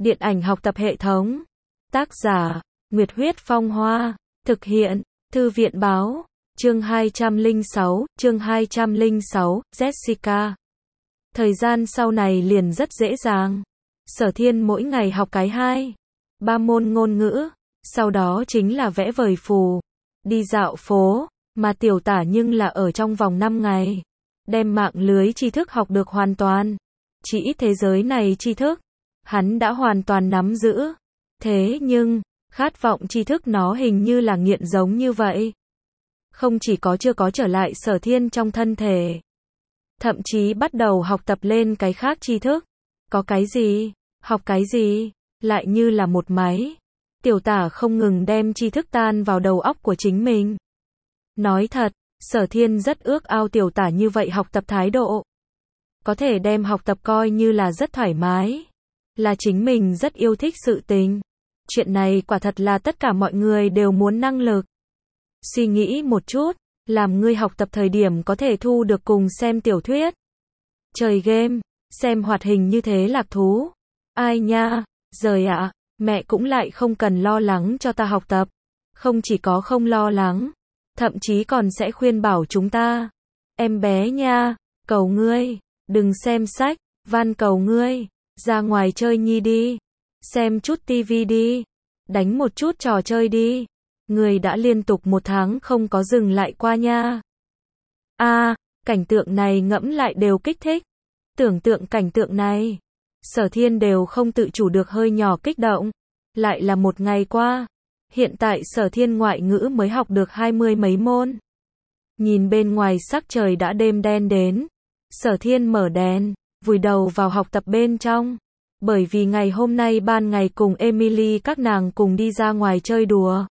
Điện ảnh học tập hệ thống. Tác giả, Nguyệt Huyết Phong Hoa. Thực hiện, Thư viện Báo. Chương 206, Jessica. Thời gian sau này liền rất dễ dàng. Sở Thiên mỗi ngày học cái 2-3 môn ngôn ngữ, sau đó chính là vẽ vời phù, đi dạo phố, mà Tiểu Tả nhưng là ở trong vòng 5 ngày, đem mạng lưới tri thức học được hoàn toàn. Chỉ ít thế giới này tri thức, hắn đã hoàn toàn nắm giữ. Thế nhưng, khát vọng tri thức nó hình như là nghiện giống như vậy. Không chỉ có chưa có trở lại Sở Thiên trong thân thể, thậm chí bắt đầu học tập lên cái khác tri thức. Có cái gì, học cái gì, lại như là một máy. Tiểu Tả không ngừng đem tri thức tan vào đầu óc của chính mình. Nói thật, Sở Thiên rất ước ao Tiểu Tả như vậy học tập thái độ. Có thể đem học tập coi như là rất thoải mái, là chính mình rất yêu thích sự tình. Chuyện này quả thật là tất cả mọi người đều muốn năng lực. Suy nghĩ một chút, làm ngươi học tập thời điểm có thể thu được cùng xem tiểu thuyết, chơi game, xem hoạt hình như thế lạc thú. Ai nha, giời ạ, mẹ cũng lại không cần lo lắng cho ta học tập. Không chỉ có không lo lắng, thậm chí còn sẽ khuyên bảo chúng ta. Em bé nha, cầu ngươi, đừng xem sách, van cầu ngươi, ra ngoài chơi nhi đi, xem chút tivi đi, đánh một chút trò chơi đi. Người đã liên tục 1 tháng không có dừng lại qua nha. Cảnh tượng này ngẫm lại đều kích thích. Tưởng tượng cảnh tượng này, Sở Thiên đều không tự chủ được hơi nhỏ kích động. Lại là 1 ngày qua. Hiện tại Sở Thiên ngoại ngữ mới học được 20 mấy môn. Nhìn bên ngoài sắc trời đã đêm đen đến. Sở Thiên mở đèn, vùi đầu vào học tập bên trong. Bởi vì ngày hôm nay ban ngày cùng Emily các nàng cùng đi ra ngoài chơi đùa,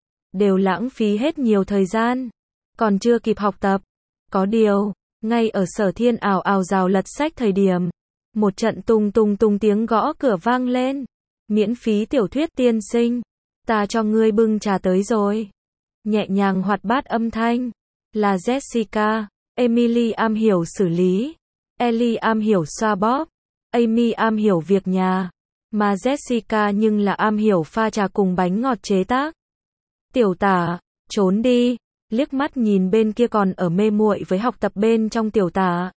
đều lãng phí hết nhiều thời gian, còn chưa kịp học tập. Có điều, ngay ở Sở Thiên ào ào rào lật sách thời điểm, một trận tung tung tung tiếng gõ cửa vang lên. Miễn phí tiểu thuyết tiên sinh, ta cho ngươi bưng trà tới rồi. Nhẹ nhàng hoạt bát âm thanh, là Jessica. Emily am hiểu xử lý, Ellie am hiểu xoa bóp, Amy am hiểu việc nhà, mà Jessica nhưng là am hiểu pha trà cùng bánh ngọt chế tác. Tiểu Tả, trốn đi, liếc mắt nhìn bên kia còn ở mê muội với học tập bên trong Tiểu Tả.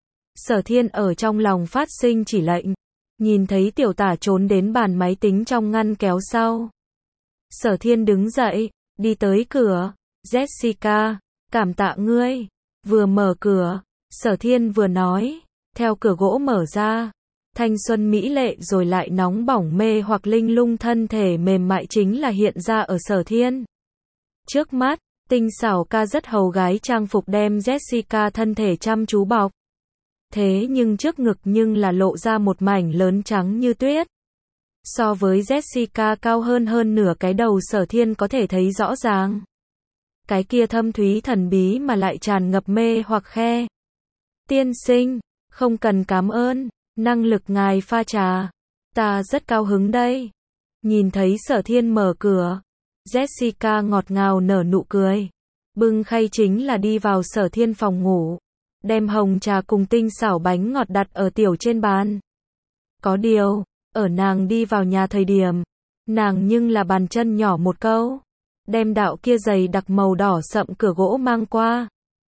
Sở Thiên ở trong lòng phát sinh chỉ lệnh, nhìn thấy Tiểu Tả trốn đến bàn máy tính trong ngăn kéo sau. Sở Thiên đứng dậy, đi tới cửa. Jessica, cảm tạ ngươi. Vừa mở cửa, Sở Thiên vừa nói, theo cửa gỗ mở ra, thanh xuân mỹ lệ rồi lại nóng bỏng mê hoặc linh lung thân thể mềm mại chính là hiện ra ở Sở Thiên trước mắt. Tinh xảo ca rất hầu gái trang phục đem Jessica thân thể chăm chú bọc. Thế nhưng trước ngực nhưng là lộ ra một mảnh lớn trắng như tuyết. So với Jessica cao hơn nửa cái đầu, Sở Thiên có thể thấy rõ ràng. Cái kia thâm thúy thần bí mà lại tràn ngập mê hoặc khe. Tiên sinh, không cần cảm ơn, năng lực ngài pha trà, ta rất cao hứng đây. Nhìn thấy Sở Thiên mở cửa, Jessica ngọt ngào nở nụ cười, bưng khay chính là đi vào Sở Thiên phòng ngủ, đem hồng trà cùng tinh xảo bánh ngọt đặt ở tiểu trên bàn. Có điều, ở nàng đi vào nhà thời điểm, nàng nhưng là bàn chân nhỏ một câu, đem đạo kia dày đặc màu đỏ sậm cửa gỗ mang qua.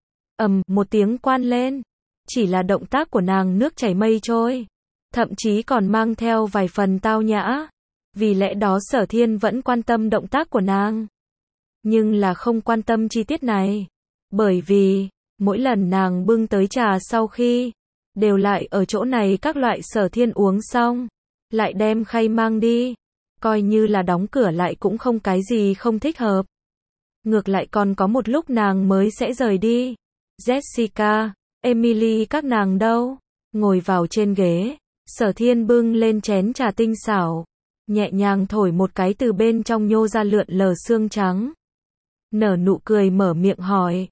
Một tiếng quan lên, chỉ là động tác của nàng nước chảy mây trôi, thậm chí còn mang theo vài phần tao nhã. Vì lẽ đó Sở Thiên vẫn quan tâm động tác của nàng, nhưng là không quan tâm chi tiết này. Bởi vì, mỗi lần nàng bưng tới trà sau khi, đều lại ở chỗ này các loại Sở Thiên uống xong, lại đem khay mang đi. Coi như là đóng cửa lại cũng không cái gì không thích hợp. Ngược lại còn có một lúc nàng mới sẽ rời đi. Jessica, Emily các nàng đâu? Ngồi vào trên ghế, Sở Thiên bưng lên chén trà tinh xảo, nhẹ nhàng thổi một cái, từ bên trong nhô ra lượn lờ xương trắng. Nở nụ cười mở miệng hỏi.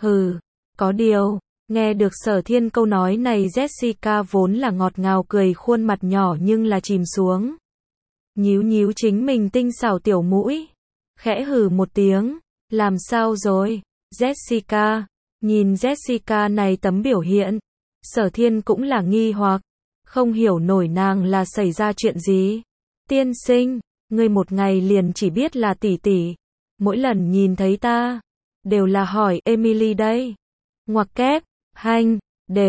Có điều, nghe được Sở Thiên câu nói này, Jessica vốn là ngọt ngào cười, khuôn mặt nhỏ nhưng là chìm xuống. Nhíu nhíu chính mình tinh xảo tiểu mũi, khẽ hừ một tiếng. Làm sao rồi, Jessica? Nhìn Jessica này tấm biểu hiện, Sở Thiên cũng là nghi hoặc, không hiểu nổi nàng là xảy ra chuyện gì. Tiên sinh, ngươi một ngày liền chỉ biết là tỷ tỷ. Mỗi lần nhìn thấy ta, đều là hỏi Emily đây. Ngoặc kép, hanh,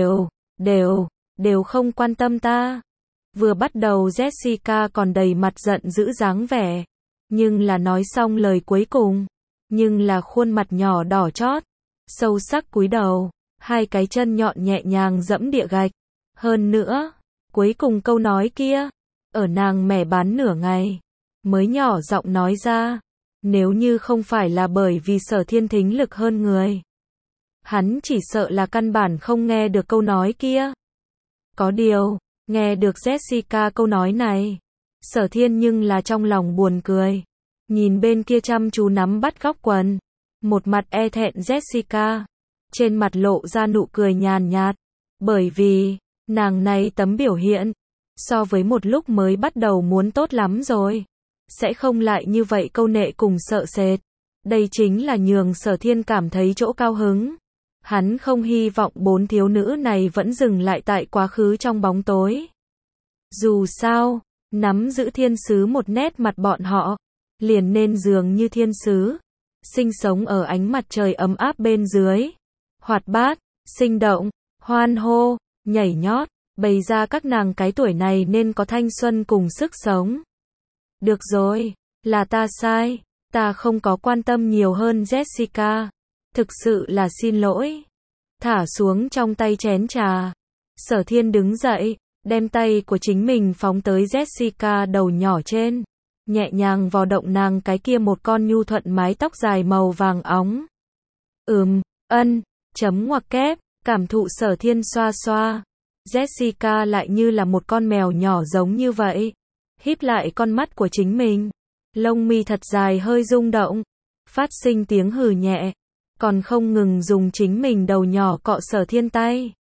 đều không quan tâm ta. Vừa bắt đầu Jessica còn đầy mặt giận dữ dáng vẻ. Nhưng là nói xong lời cuối cùng. Nhưng là khuôn mặt nhỏ đỏ chót. Sâu sắc cúi đầu. Hai cái chân nhọn nhẹ nhàng dẫm địa gạch. Hơn nữa, cuối cùng câu nói kia. Ở nàng mẻ bán nửa ngày. Mới nhỏ giọng nói ra. Nếu như không phải là bởi vì Sở Thiên thính lực hơn người. Hắn chỉ sợ là căn bản không nghe được câu nói kia. Có điều, nghe được Jessica câu nói này. Sở Thiên nhưng là trong lòng buồn cười. Nhìn bên kia chăm chú nắm bắt góc quần. Một mặt e thẹn Jessica. Trên mặt lộ ra nụ cười nhàn nhạt. Bởi vì, nàng này tấm biểu hiện. So với một lúc mới bắt đầu muốn tốt lắm rồi. Sẽ không lại như vậy câu nệ cùng sợ sệt. Đây chính là nhường Sở Thiên cảm thấy chỗ cao hứng. Hắn không hy vọng bốn thiếu nữ này vẫn dừng lại tại quá khứ trong bóng tối. Dù sao, nắm giữ thiên sứ một nét mặt bọn họ, liền nên dường như thiên sứ, sinh sống ở ánh mặt trời ấm áp bên dưới. Hoạt bát, sinh động, hoan hô, nhảy nhót, bày ra các nàng cái tuổi này nên có thanh xuân cùng sức sống. Được rồi, là ta sai, ta không có quan tâm nhiều hơn Jessica. Thực sự là xin lỗi. Thả xuống trong tay chén trà. Sở Thiên đứng dậy, đem tay của chính mình phóng tới Jessica đầu nhỏ trên. Nhẹ nhàng vò động nàng cái kia một con nhu thuận mái tóc dài màu vàng óng. Chấm ngoặc kép, cảm thụ Sở Thiên xoa xoa. Jessica lại như là một con mèo nhỏ giống như vậy. Híp lại con mắt của chính mình. Lông mi thật dài hơi rung động. Phát sinh tiếng hừ nhẹ. Còn không ngừng dùng chính mình đầu nhỏ cọ Sở Thiên tay.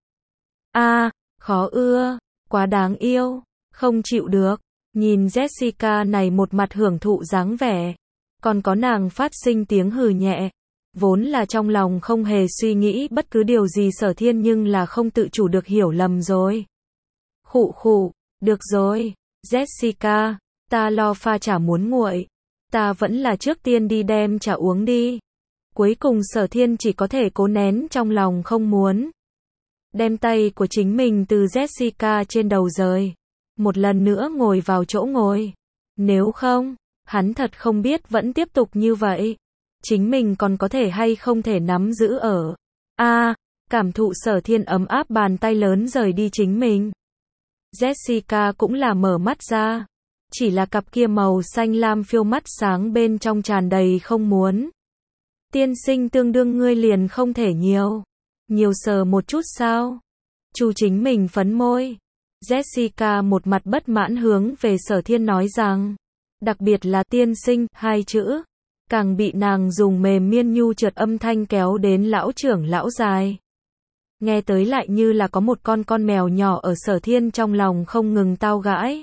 Khó ưa, quá đáng yêu, không chịu được. Nhìn Jessica này một mặt hưởng thụ dáng vẻ. Còn có nàng phát sinh tiếng hừ nhẹ. Vốn là trong lòng không hề suy nghĩ bất cứ điều gì Sở Thiên nhưng là không tự chủ được hiểu lầm rồi. Khụ, được rồi, Jessica, ta lo pha trà muốn nguội. Ta vẫn là trước tiên đi đem trà uống đi. Cuối cùng Sở Thiên chỉ có thể cố nén trong lòng không muốn. Đem tay của chính mình từ Jessica trên đầu rời. Một lần nữa ngồi vào chỗ ngồi. Nếu không, hắn thật không biết vẫn tiếp tục như vậy. Chính mình còn có thể hay không thể nắm giữ ở. Cảm thụ Sở Thiên ấm áp bàn tay lớn rời đi chính mình. Jessica cũng là mở mắt ra. Chỉ là cặp kia màu xanh lam phiêu mắt sáng bên trong tràn đầy không muốn. Tiên sinh tương đương ngươi liền không thể nhiều sờ một chút sao? Chu chính mình phấn môi. Jessica một mặt bất mãn hướng về Sở Thiên nói rằng, đặc biệt là tiên sinh, hai chữ, càng bị nàng dùng mềm miên nhu trượt âm thanh kéo đến lão trưởng lão dài. Nghe tới lại như là có một con mèo nhỏ ở Sở Thiên trong lòng không ngừng tao gãi.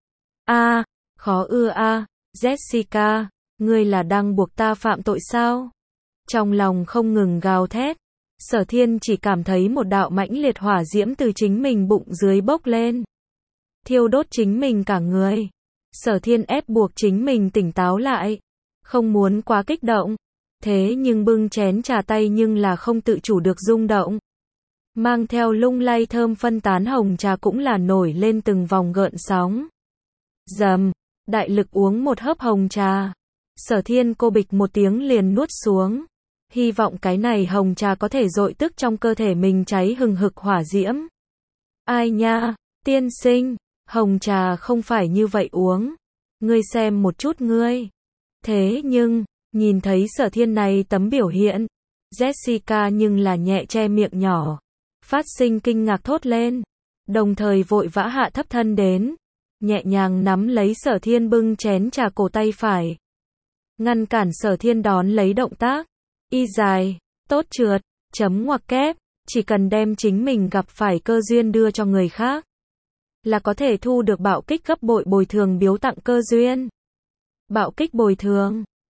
Khó ưa Jessica, ngươi là đang buộc ta phạm tội sao? Trong lòng không ngừng gào thét. Sở Thiên chỉ cảm thấy một đạo mãnh liệt hỏa diễm từ chính mình bụng dưới bốc lên. Thiêu đốt chính mình cả người. Sở Thiên ép buộc chính mình tỉnh táo lại. Không muốn quá kích động. Thế nhưng bưng chén trà tay nhưng là không tự chủ được rung động. Mang theo lung lay thơm phân tán hồng trà cũng là nổi lên từng vòng gợn sóng. Dầm, đại lực uống một hớp hồng trà. Sở Thiên cô bịch một tiếng liền nuốt xuống. Hy vọng cái này hồng trà có thể dội tức trong cơ thể mình cháy hừng hực hỏa diễm. Ai nha, tiên sinh, hồng trà không phải như vậy uống. Ngươi xem một chút ngươi. Thế nhưng, nhìn thấy Sở Thiên này tấm biểu hiện, Jessica nhưng là nhẹ che miệng nhỏ. Phát sinh kinh ngạc thốt lên. Đồng thời vội vã hạ thấp thân đến. Nhẹ nhàng nắm lấy Sở Thiên bưng chén trà cổ tay phải. Ngăn cản Sở Thiên đón lấy động tác. Y dài, tốt trượt, chấm ngoặc kép, chỉ cần đem chính mình gặp phải cơ duyên đưa cho người khác. Là có thể thu được bạo kích gấp bội bồi thường biếu tặng cơ duyên. Bạo kích bồi thường.